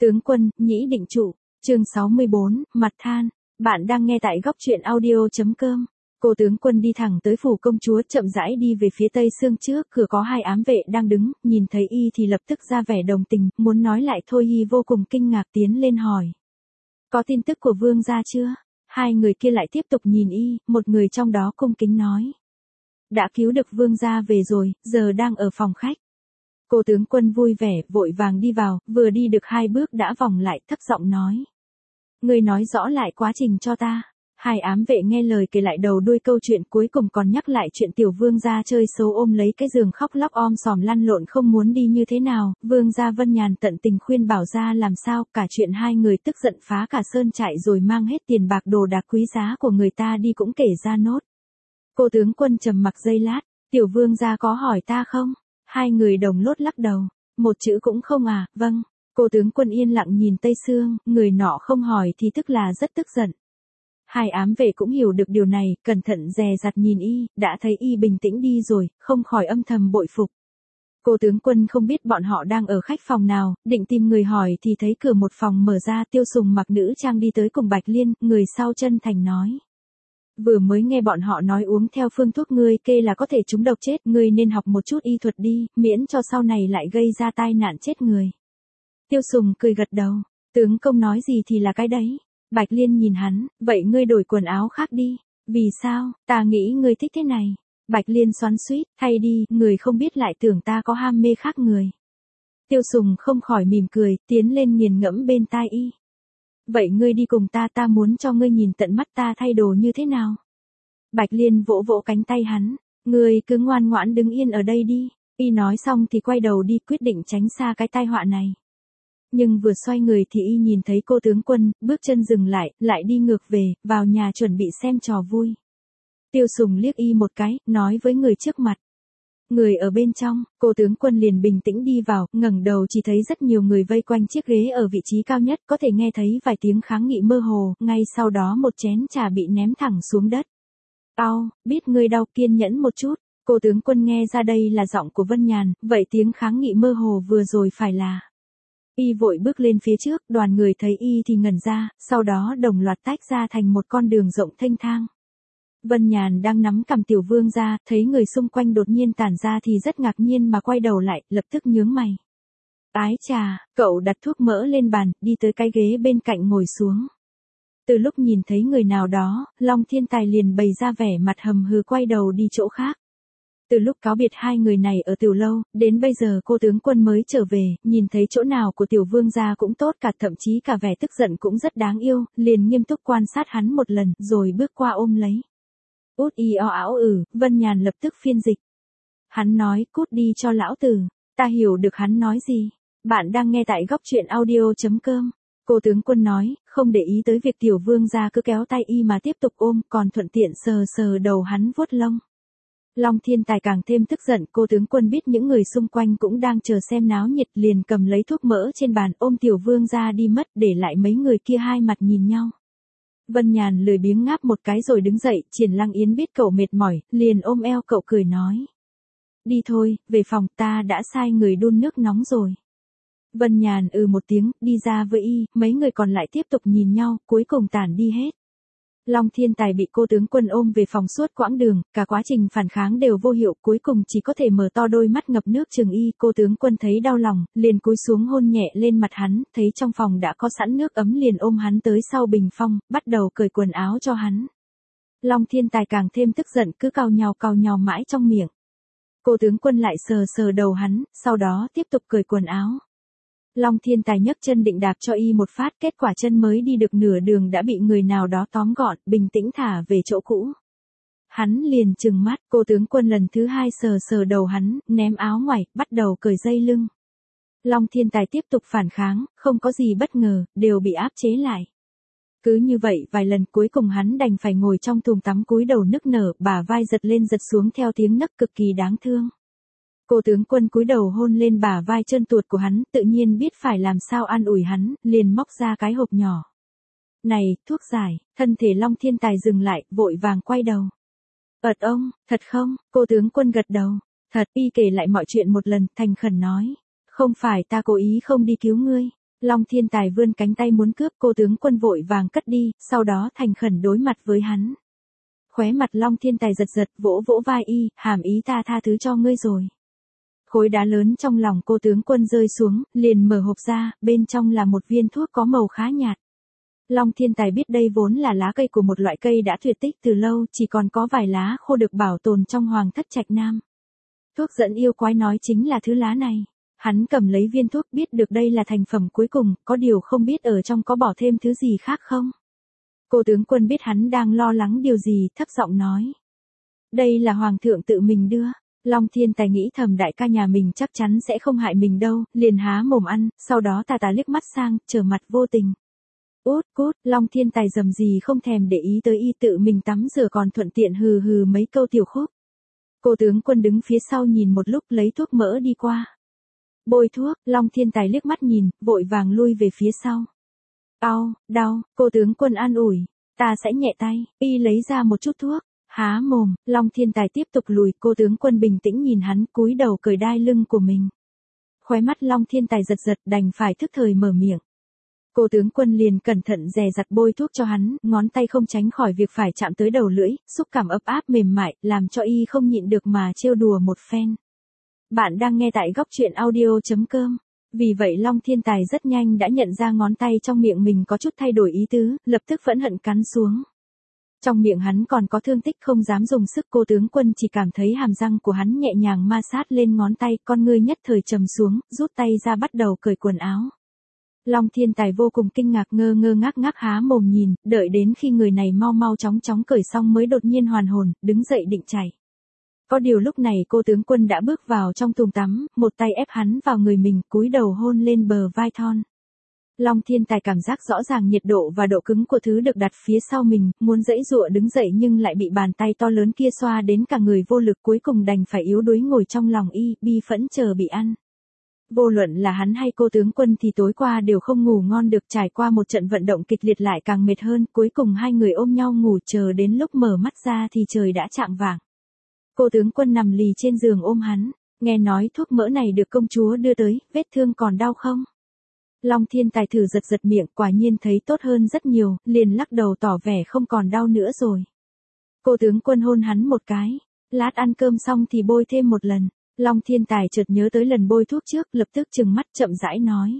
Tướng quân, nhĩ định trụ, chương 64, mặt than. Bạn đang nghe tại góc truyện audio.com. Cô tướng quân đi thẳng tới phủ công chúa, chậm rãi đi về phía tây xương trước, cửa có hai ám vệ đang đứng, nhìn thấy y thì lập tức ra vẻ đồng tình, muốn nói lại thôi y vô cùng kinh ngạc tiến lên hỏi. Có tin tức của vương gia chưa? Hai người kia lại tiếp tục nhìn y, một người trong đó cung kính nói. Đã cứu được vương gia về rồi, giờ đang ở phòng khách. Cô tướng quân vui vẻ, vội vàng đi vào, vừa đi được 2 bước đã vòng lại, thấp giọng nói. Người nói rõ lại quá trình cho ta. Hai ám vệ nghe lời kể lại đầu đuôi câu chuyện, cuối cùng còn nhắc lại chuyện tiểu vương gia chơi xấu ôm lấy cái giường khóc lóc om sòm lăn lộn không muốn đi như thế nào. Vương gia Vân Nhàn tận tình khuyên bảo ra làm sao, cả chuyện hai người tức giận phá cả sơn trại rồi mang hết tiền bạc đồ đạc quý giá của người ta đi cũng kể ra nốt. Cô tướng quân trầm mặc giây lát, tiểu vương gia có hỏi ta không? Hai người đồng lốt lắc đầu, một chữ cũng không à. Vâng. Cô tướng quân yên lặng nhìn Tây Sương, người nọ không hỏi thì tức là rất tức giận. Hai ám vệ cũng hiểu được điều này, cẩn thận dè dặt nhìn y, đã thấy y bình tĩnh đi rồi, không khỏi âm thầm bội phục. Cô tướng quân không biết bọn họ đang ở khách phòng nào, định tìm người hỏi thì thấy cửa một phòng mở ra, Tiêu Sùng mặc nữ trang đi tới cùng Bạch Liên, người sau chân thành nói. Vừa mới nghe bọn họ nói uống theo phương thuốc ngươi kê là có thể trúng độc chết, ngươi nên học một chút y thuật đi, miễn cho sau này lại gây ra tai nạn chết người. Tiêu Sùng cười gật đầu, tướng công nói gì thì là cái đấy. Bạch Liên nhìn hắn, vậy ngươi đổi quần áo khác đi. Vì sao, ta nghĩ ngươi thích thế này. Bạch Liên xoắn xuýt, thay đi, người không biết lại tưởng ta có ham mê khác người. Tiêu Sùng không khỏi mỉm cười, tiến lên nghiền ngẫm bên tai y. Vậy ngươi đi cùng ta muốn cho ngươi nhìn tận mắt ta thay đồ như thế nào. Bạch Liên vỗ vỗ cánh tay hắn, ngươi cứ ngoan ngoãn đứng yên ở đây đi. Y nói xong thì quay đầu đi, quyết định tránh xa cái tai họa này. Nhưng vừa xoay người thì y nhìn thấy cô tướng quân, bước chân dừng lại đi ngược về, vào nhà chuẩn bị xem trò vui. Tiêu Sùng liếc y một cái, nói với người trước mặt. Người ở bên trong, cô tướng quân liền bình tĩnh đi vào, ngẩng đầu chỉ thấy rất nhiều người vây quanh chiếc ghế ở vị trí cao nhất, có thể nghe thấy vài tiếng kháng nghị mơ hồ, ngay sau đó một chén trà bị ném thẳng xuống đất. Ao, biết ngươi đau, kiên nhẫn một chút. Cô tướng quân nghe ra đây là giọng của Vân Nhàn, vậy tiếng kháng nghị mơ hồ vừa rồi phải là. Y vội bước lên phía trước, đoàn người thấy y thì ngẩn ra, sau đó đồng loạt tách ra thành một con đường rộng thênh thang. Vân Nhàn đang nắm cầm tiểu vương ra, thấy người xung quanh đột nhiên tản ra thì rất ngạc nhiên mà quay đầu lại, lập tức nhướng mày. Ái chà, cậu đặt thuốc mỡ lên bàn, đi tới cái ghế bên cạnh ngồi xuống. Từ lúc nhìn thấy người nào đó, Long Thiên Tài liền bày ra vẻ mặt hầm hừ quay đầu đi chỗ khác. Từ lúc cáo biệt hai người này ở tiểu lâu, đến bây giờ cô tướng quân mới trở về, nhìn thấy chỗ nào của tiểu vương gia cũng tốt cả, thậm chí cả vẻ tức giận cũng rất đáng yêu, liền nghiêm túc quan sát hắn một lần, rồi bước qua ôm lấy. Út y o áo Vân Nhàn lập tức phiên dịch. Hắn nói, cút đi cho lão tử, ta hiểu được hắn nói gì. Bạn đang nghe tại góc truyện audio.com. Cô tướng quân nói, không để ý tới việc tiểu vương gia cứ kéo tay y mà tiếp tục ôm, còn thuận tiện sờ sờ đầu hắn vuốt lông. Long Thiên Tài càng thêm tức giận, cô tướng quân biết những người xung quanh cũng đang chờ xem náo nhiệt, liền cầm lấy thuốc mỡ trên bàn ôm tiểu vương ra đi mất, để lại mấy người kia hai mặt nhìn nhau. Vân Nhàn lười biếng ngáp một cái rồi đứng dậy, Triển Lăng Yến biết cậu mệt mỏi, liền ôm eo cậu cười nói. Đi thôi, về phòng, ta đã sai người đun nước nóng rồi. Vân Nhàn một tiếng, đi ra với y, mấy người còn lại tiếp tục nhìn nhau, cuối cùng tản đi hết. Long Thiên Tài bị cô tướng quân ôm về phòng suốt quãng đường, cả quá trình phản kháng đều vô hiệu, cuối cùng chỉ có thể mở to đôi mắt ngập nước chừng y. Cô tướng quân thấy đau lòng, liền cúi xuống hôn nhẹ lên mặt hắn, thấy trong phòng đã có sẵn nước ấm liền ôm hắn tới sau bình phong, bắt đầu cởi quần áo cho hắn. Long Thiên Tài càng thêm tức giận, cứ cào nhào mãi trong miệng. Cô tướng quân lại sờ sờ đầu hắn, sau đó tiếp tục cởi quần áo. Long Thiên Tài nhấc chân định đạp cho y một phát, kết quả chân mới đi được nửa đường đã bị người nào đó tóm gọn, bình tĩnh thả về chỗ cũ. Hắn liền trừng mắt, cô tướng quân lần thứ hai sờ sờ đầu hắn, ném áo ngoài, bắt đầu cởi dây lưng. Long Thiên Tài tiếp tục phản kháng, không có gì bất ngờ, đều bị áp chế lại. Cứ như vậy vài lần, cuối cùng hắn đành phải ngồi trong thùng tắm cúi đầu nức nở, bả vai giật lên giật xuống theo tiếng nấc cực kỳ đáng thương. Cô tướng quân cúi đầu hôn lên bả vai trơn tuột của hắn, tự nhiên biết phải làm sao an ủi hắn, liền móc ra cái hộp nhỏ. Này, thuốc giải, thân thể Long Thiên Tài dừng lại, vội vàng quay đầu. Ông, thật không? Cô tướng quân gật đầu. Thật, y kể lại mọi chuyện một lần, thành khẩn nói. Không phải ta cố ý không đi cứu ngươi. Long Thiên Tài vươn cánh tay muốn cướp, cô tướng quân vội vàng cất đi, sau đó thành khẩn đối mặt với hắn. Khóe mặt Long Thiên Tài giật giật, vỗ vỗ vai y, hàm ý ta tha thứ cho ngươi rồi. Khối đá lớn trong lòng cô tướng quân rơi xuống, liền mở hộp ra, bên trong là một viên thuốc có màu khá nhạt. Long Thiên Tài biết đây vốn là lá cây của một loại cây đã tuyệt tích từ lâu, chỉ còn có vài lá khô được bảo tồn trong Hoàng Thất Trạch Nam. Thuốc dẫn yêu quái nói chính là thứ lá này. Hắn cầm lấy viên thuốc, biết được đây là thành phẩm cuối cùng, có điều không biết ở trong có bỏ thêm thứ gì khác không. Cô tướng quân biết hắn đang lo lắng điều gì, thấp giọng nói. Đây là Hoàng thượng tự mình đưa. Long Thiên Tài nghĩ thầm đại ca nhà mình chắc chắn sẽ không hại mình đâu, liền há mồm ăn, sau đó tà tà liếc mắt sang, trở mặt vô tình. Út cút, Long Thiên Tài dầm gì không thèm để ý tới y, tự mình tắm rửa còn thuận tiện hừ hừ mấy câu tiểu khúc. Cô tướng quân đứng phía sau nhìn một lúc lấy thuốc mỡ đi qua. Bôi thuốc, Long Thiên Tài liếc mắt nhìn, vội vàng lui về phía sau. Đau, cô tướng quân an ủi, ta sẽ nhẹ tay, y lấy ra một chút thuốc. Há mồm, Long Thiên Tài tiếp tục lùi, cô tướng quân bình tĩnh nhìn hắn, cúi đầu cởi đai lưng của mình. Khóe mắt Long Thiên Tài giật giật, đành phải thức thời mở miệng. Cô tướng quân liền cẩn thận dè dặt bôi thuốc cho hắn, ngón tay không tránh khỏi việc phải chạm tới đầu lưỡi, xúc cảm ấm áp mềm mại, làm cho y không nhịn được mà trêu đùa một phen. Bạn đang nghe tại góc truyện audio.com. Vì vậy Long Thiên Tài rất nhanh đã nhận ra ngón tay trong miệng mình có chút thay đổi ý tứ, lập tức phẫn hận cắn xuống. Trong miệng hắn còn có thương tích không dám dùng sức, cô tướng quân chỉ cảm thấy hàm răng của hắn nhẹ nhàng ma sát lên ngón tay, con ngươi nhất thời trầm xuống, rút tay ra bắt đầu cởi quần áo. Long Thiên Tài vô cùng kinh ngạc, ngơ ngơ ngác ngác há mồm nhìn, đợi đến khi người này mau mau chóng chóng cởi xong mới đột nhiên hoàn hồn, đứng dậy định chạy. Có điều lúc này cô tướng quân đã bước vào trong thùng tắm, một tay ép hắn vào người mình, cúi đầu hôn lên bờ vai thon. Long Thiên Tài cảm giác rõ ràng nhiệt độ và độ cứng của thứ được đặt phía sau mình, muốn giãy giụa đứng dậy nhưng lại bị bàn tay to lớn kia xoa đến cả người vô lực, cuối cùng đành phải yếu đuối ngồi trong lòng y, bi phẫn chờ bị ăn. Vô luận là hắn hay cô tướng quân thì tối qua đều không ngủ ngon được, trải qua một trận vận động kịch liệt lại càng mệt hơn, cuối cùng hai người ôm nhau ngủ, chờ đến lúc mở mắt ra thì trời đã chạng vạng. Cô tướng quân nằm lì trên giường ôm hắn, nghe nói thuốc mỡ này được công chúa đưa tới, vết thương còn đau không? Long Thiên Tài thử giật giật miệng, quả nhiên thấy tốt hơn rất nhiều, liền lắc đầu tỏ vẻ không còn đau nữa rồi. Cô tướng quân hôn hắn một cái, lát ăn cơm xong thì bôi thêm một lần. Long Thiên Tài chợt nhớ tới lần bôi thuốc trước, lập tức trừng mắt chậm rãi nói.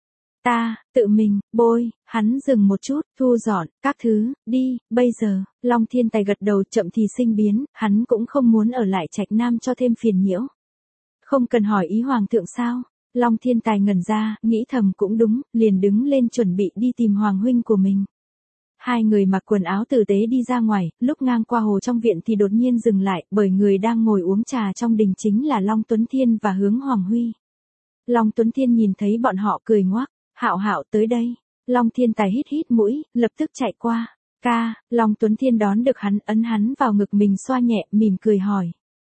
Ta, tự mình, bôi, hắn dừng một chút, thu dọn, các thứ, đi, bây giờ, Long Thiên Tài gật đầu chậm thì sinh biến, hắn cũng không muốn ở lại Trạch Nam cho thêm phiền nhiễu. Không cần hỏi ý Hoàng thượng sao? Long Thiên Tài ngẩn ra, nghĩ thầm cũng đúng, liền đứng lên chuẩn bị đi tìm Hoàng huynh của mình. Hai người mặc quần áo tử tế đi ra ngoài, lúc ngang qua hồ trong viện thì đột nhiên dừng lại, bởi người đang ngồi uống trà trong đình chính là Long Tuấn Thiên và Hướng Hoàng Huy. Long Tuấn Thiên nhìn thấy bọn họ cười ngoác, Hạo Hạo tới đây. Long Thiên Tài hít hít mũi, lập tức chạy qua. Ca, Long Tuấn Thiên đón được hắn, ấn hắn vào ngực mình xoa nhẹ, mỉm cười hỏi.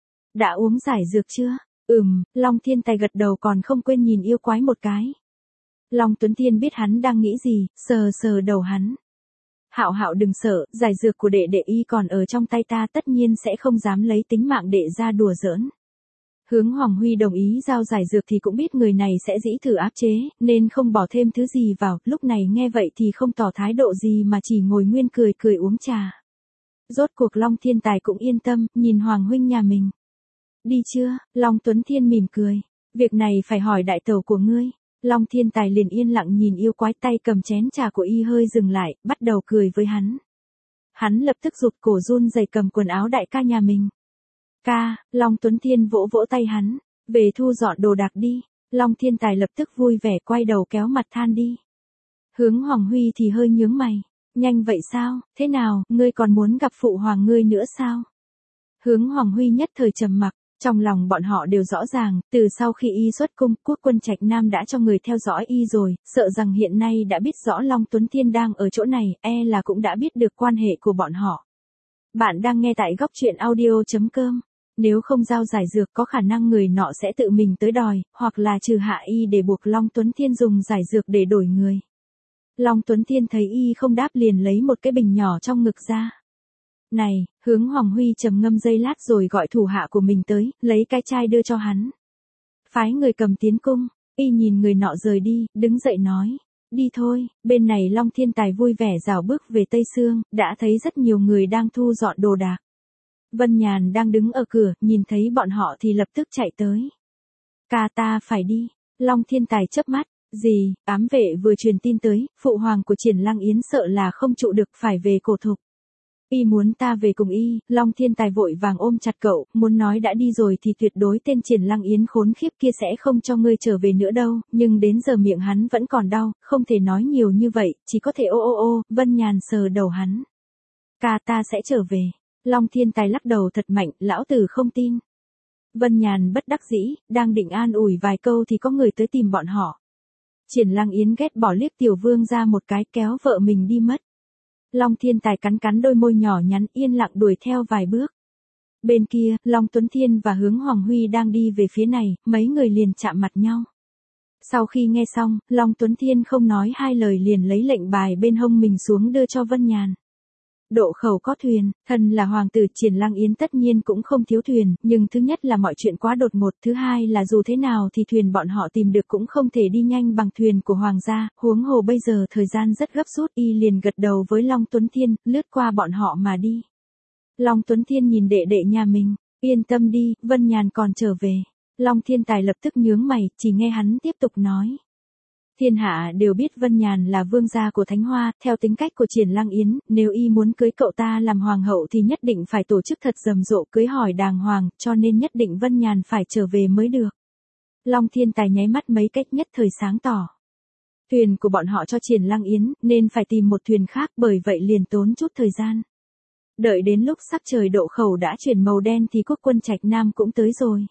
Đã uống giải dược chưa? Long Thiên Tài gật đầu còn không quên nhìn yêu quái một cái. Long Tuấn Thiên biết hắn đang nghĩ gì, sờ sờ đầu hắn. Hạo Hạo đừng sợ, giải dược của đệ đệ y còn ở trong tay ta, tất nhiên sẽ không dám lấy tính mạng đệ ra đùa giỡn. Hướng Hoàng Huy đồng ý giao giải dược thì cũng biết người này sẽ dĩ thử áp chế, nên không bỏ thêm thứ gì vào, lúc này nghe vậy thì không tỏ thái độ gì mà chỉ ngồi nguyên cười cười uống trà. Rốt cuộc Long Thiên Tài cũng yên tâm, nhìn Hoàng huynh nhà mình. Đi chưa? Long Tuấn Thiên mỉm cười. Việc này phải hỏi đại tẩu của ngươi. Long Thiên Tài liền yên lặng nhìn yêu quái, tay cầm chén trà của y hơi dừng lại, bắt đầu cười với hắn. Hắn lập tức rụt cổ run rẩy cầm quần áo đại ca nhà mình. Ca, Long Tuấn Thiên vỗ vỗ tay hắn. Về thu dọn đồ đạc đi. Long Thiên Tài lập tức vui vẻ quay đầu kéo mặt than đi. Hướng Hoàng Huy thì hơi nhướng mày. Nhanh vậy sao, thế nào, ngươi còn muốn gặp phụ hoàng ngươi nữa sao? Hướng Hoàng Huy nhất thời trầm mặc. Trong lòng bọn họ đều rõ ràng, từ sau khi y xuất cung, quốc quân Trạch Nam đã cho người theo dõi y rồi, sợ rằng hiện nay đã biết rõ Long Tuấn Thiên đang ở chỗ này, là cũng đã biết được quan hệ của bọn họ. Bạn đang nghe tại góc truyện audio.com. Nếu không giao giải dược có khả năng người nọ sẽ tự mình tới đòi, hoặc là trừ hạ y để buộc Long Tuấn Thiên dùng giải dược để đổi người. Long Tuấn Thiên thấy y không đáp liền lấy một cái bình nhỏ trong ngực ra. Này, Hướng Hoàng Huy trầm ngâm giây lát rồi gọi thủ hạ của mình tới, lấy cái chai đưa cho hắn. Phái người cầm tiến cung, Y nhìn người nọ rời đi, đứng dậy nói. Đi thôi, bên này Long Thiên Tài vui vẻ rảo bước về Tây Sương, đã thấy rất nhiều người đang thu dọn đồ đạc. Vân Nhàn đang đứng ở cửa, nhìn thấy bọn họ thì lập tức chạy tới. Ca ta phải đi. Long Thiên Tài chớp mắt. Gì, ám vệ vừa truyền tin tới, phụ hoàng của Triển Lăng Yến sợ là không trụ được phải về Cổ Thục. Y muốn ta về cùng y, Long Thiên Tài vội vàng ôm chặt cậu, muốn nói đã đi rồi thì tuyệt đối tên Triển Lăng Yến khốn khiếp kia sẽ không cho ngươi trở về nữa đâu, nhưng đến giờ miệng hắn vẫn còn đau, không thể nói nhiều như vậy, chỉ có thể ô ô ô, Vân Nhàn sờ đầu hắn. Ca ta sẽ trở về. Long Thiên Tài lắc đầu thật mạnh, lão tử không tin. Vân Nhàn bất đắc dĩ, đang định an ủi vài câu thì có người tới tìm bọn họ. Triển Lăng Yến ghét bỏ liếc Tiểu Vương ra một cái kéo vợ mình đi mất. Long Thiên Tài cắn cắn đôi môi nhỏ nhắn yên lặng đuổi theo vài bước. Bên kia, Long Tuấn Thiên và Hướng Hoàng Huy đang đi về phía này, mấy người liền chạm mặt nhau. Sau khi nghe xong, Long Tuấn Thiên không nói hai lời liền lấy lệnh bài bên hông mình xuống đưa cho Vân Nhàn. Độ khẩu có thuyền, thân là hoàng tử Triển Lăng Yến tất nhiên cũng không thiếu thuyền, nhưng thứ nhất là mọi chuyện quá đột ngột, thứ hai là dù thế nào thì thuyền bọn họ tìm được cũng không thể đi nhanh bằng thuyền của hoàng gia, huống hồ bây giờ thời gian rất gấp rút. Y liền gật đầu với Long Tuấn Thiên, lướt qua bọn họ mà đi. Long Tuấn Thiên nhìn đệ đệ nhà mình, yên tâm đi, Vân Nhàn còn trở về. Long Thiên Tài lập tức nhướng mày, chỉ nghe hắn tiếp tục nói. Thiên hạ đều biết Vân Nhàn là vương gia của Thánh Hoa, theo tính cách của Triển Lăng Yến, nếu y muốn cưới cậu ta làm hoàng hậu thì nhất định phải tổ chức thật rầm rộ cưới hỏi đàng hoàng, cho nên nhất định Vân Nhàn phải trở về mới được. Long Thiên Tài nháy mắt mấy cách nhất thời sáng tỏ. Thuyền của bọn họ cho Triển Lăng Yến, nên phải tìm một thuyền khác, bởi vậy liền tốn chút thời gian. Đợi đến lúc sắp trời độ khẩu đã chuyển màu đen thì quốc quân Trạch Nam cũng tới rồi.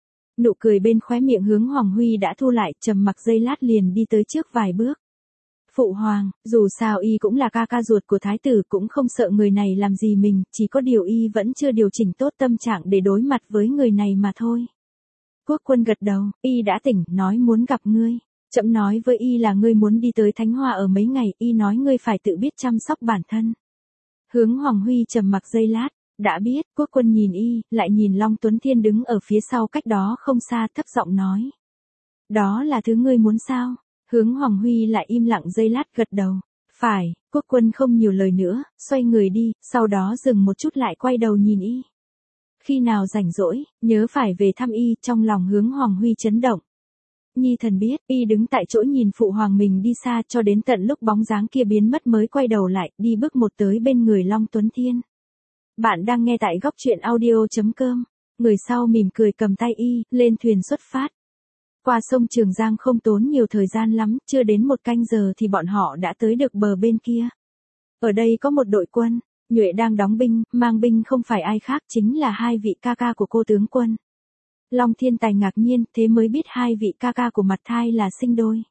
Nụ cười bên khóe miệng Hướng Hoàng Huy đã thu lại, trầm mặc giây lát liền đi tới trước vài bước. Phụ hoàng, dù sao y cũng là ca ca ruột của thái tử, cũng không sợ người này làm gì mình, chỉ có điều y vẫn chưa điều chỉnh tốt tâm trạng để đối mặt với người này mà thôi. Quốc quân gật đầu, y đã tỉnh, nói muốn gặp ngươi. Trẫm nói với y là ngươi muốn đi tới Thánh Hoa ở mấy ngày, y nói ngươi phải tự biết chăm sóc bản thân. Hướng Hoàng Huy trầm mặc giây lát. Đã biết, quốc quân nhìn y, lại nhìn Long Tuấn Thiên đứng ở phía sau cách đó không xa, thấp giọng nói. Đó là thứ ngươi muốn sao? Hướng Hoàng Huy lại im lặng giây lát gật đầu. Phải, quốc quân không nhiều lời nữa, xoay người đi, sau đó dừng một chút lại quay đầu nhìn y. Khi nào rảnh rỗi, nhớ phải về thăm y, trong lòng Hướng Hoàng Huy chấn động. Nhi thần biết, y đứng tại chỗ nhìn phụ hoàng mình đi xa cho đến tận lúc bóng dáng kia biến mất mới quay đầu lại, đi bước một tới bên người Long Tuấn Thiên. Bạn đang nghe tại góc truyện audio.com. Người sau mỉm cười cầm tay y, lên thuyền xuất phát. Qua sông Trường Giang không tốn nhiều thời gian lắm, chưa đến 1 canh giờ thì bọn họ đã tới được bờ bên kia. Ở đây có một đội quân, Nhuệ đang đóng binh, mang binh không phải ai khác chính là 2 vị ca ca của cô tướng quân. Long Thiên Tài ngạc nhiên, thế mới biết 2 vị ca ca của Mặt Thai là sinh đôi.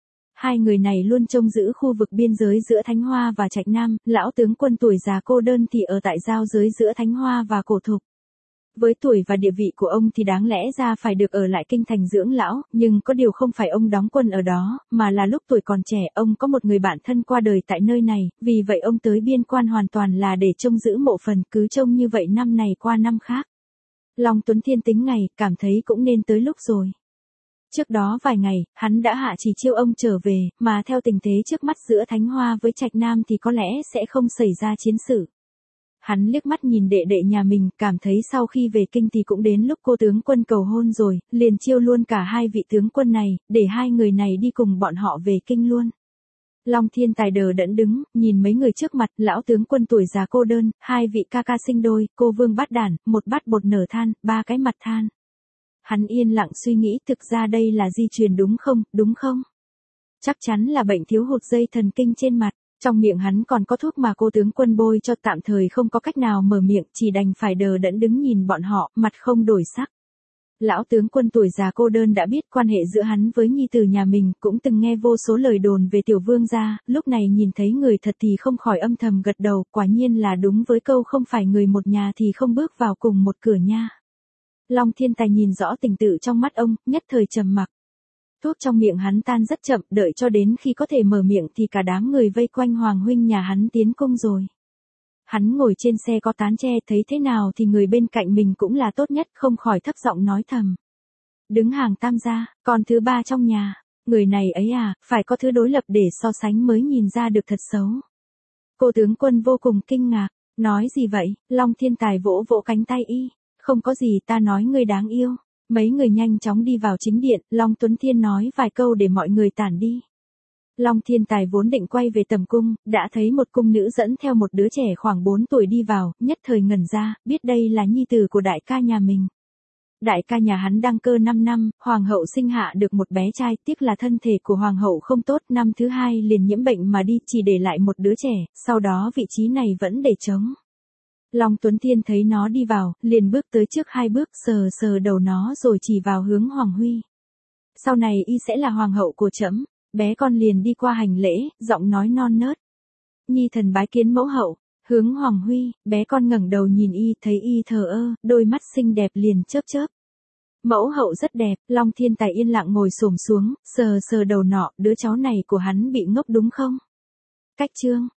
2 người này luôn trông giữ khu vực biên giới giữa Thánh Hoa và Trạch Nam, lão tướng quân tuổi già cô đơn thì ở tại giao giới giữa Thánh Hoa và Cổ Thục. Với tuổi và địa vị của ông thì đáng lẽ ra phải được ở lại kinh thành dưỡng lão, nhưng có điều không phải ông đóng quân ở đó, mà là lúc tuổi còn trẻ ông có một người bạn thân qua đời tại nơi này, vì vậy ông tới biên quan hoàn toàn là để trông giữ mộ phần, cứ trông như vậy năm này qua năm khác. Long Tuấn Thiên tính ngày, cảm thấy cũng nên tới lúc rồi. Trước đó vài ngày, hắn đã hạ chỉ chiêu ông trở về, mà theo tình thế trước mắt giữa Thánh Hoa với Trạch Nam thì có lẽ sẽ không xảy ra chiến sự. Hắn liếc mắt nhìn đệ đệ nhà mình, cảm thấy sau khi về kinh thì cũng đến lúc cô tướng quân cầu hôn rồi, liền chiêu luôn cả 2 vị tướng quân này, để 2 người này đi cùng bọn họ về kinh luôn. Long Thiên Tài đờ đẫn đứng, nhìn mấy người trước mặt, lão tướng quân tuổi già cô đơn, 2 vị ca ca sinh đôi, cô vương bát đản, một bát bột nở than, 3 cái mặt than. Hắn yên lặng suy nghĩ, thực ra đây là di truyền đúng không? Chắc chắn là bệnh thiếu hụt dây thần kinh trên mặt. Trong miệng hắn còn có thuốc mà cô tướng quân bôi cho, tạm thời không có cách nào mở miệng, chỉ đành phải đờ đẫn đứng nhìn bọn họ, mặt không đổi sắc. Lão tướng quân tuổi già cô đơn đã biết quan hệ giữa hắn với nhi tử nhà mình, cũng từng nghe vô số lời đồn về tiểu vương gia, lúc này nhìn thấy người thật thì không khỏi âm thầm gật đầu, quả nhiên là đúng với câu không phải người một nhà thì không bước vào cùng một cửa nha. Long Thiên Tài nhìn rõ tình tự trong mắt ông, nhất thời trầm mặc. Thuốc trong miệng hắn tan rất chậm, đợi cho đến khi có thể mở miệng thì cả đám người vây quanh hoàng huynh nhà hắn tiến cung rồi. Hắn ngồi trên xe có tán tre, thấy thế nào thì người bên cạnh mình cũng là tốt nhất, không khỏi thấp giọng nói thầm. đứng hàng tam gia, con thứ ba trong nhà. Người này ấy à, phải có thứ đối lập để so sánh mới nhìn ra được thật xấu. Cô tướng quân vô cùng kinh ngạc, nói gì vậy, Long Thiên Tài vỗ vỗ cánh tay y, không có gì, ta nói ngươi đáng yêu. Mấy người nhanh chóng đi vào chính điện, Long Tuấn Thiên nói vài câu để mọi người tản đi. Long Thiên Tài vốn định quay về tầm cung, đã thấy một cung nữ dẫn theo một đứa trẻ khoảng 4 tuổi đi vào, nhất thời ngẩn ra, biết đây là nhi tử của đại ca nhà mình. Đại ca nhà hắn đăng cơ 5 năm, hoàng hậu sinh hạ được một bé trai, tiếc là thân thể của hoàng hậu không tốt, năm thứ 2 liền nhiễm bệnh mà đi, chỉ để lại một đứa trẻ, sau đó vị trí này vẫn để trống. Long Tuấn Thiên thấy nó đi vào, liền bước tới trước 2 bước, sờ sờ đầu nó rồi chỉ vào hướng Hoàng Huy. Sau này y sẽ là hoàng hậu của trẫm. Bé con liền đi qua hành lễ, giọng nói non nớt. Nhi thần bái kiến mẫu hậu. Hướng Hoàng Huy, bé con ngẩng đầu nhìn y, thấy y thờ ơ, đôi mắt xinh đẹp liền chớp chớp. Mẫu hậu rất đẹp. Long Thiên Tài yên lặng ngồi xổm xuống, sờ sờ đầu nọ, đứa cháu này của hắn bị ngốc đúng không? Cách chương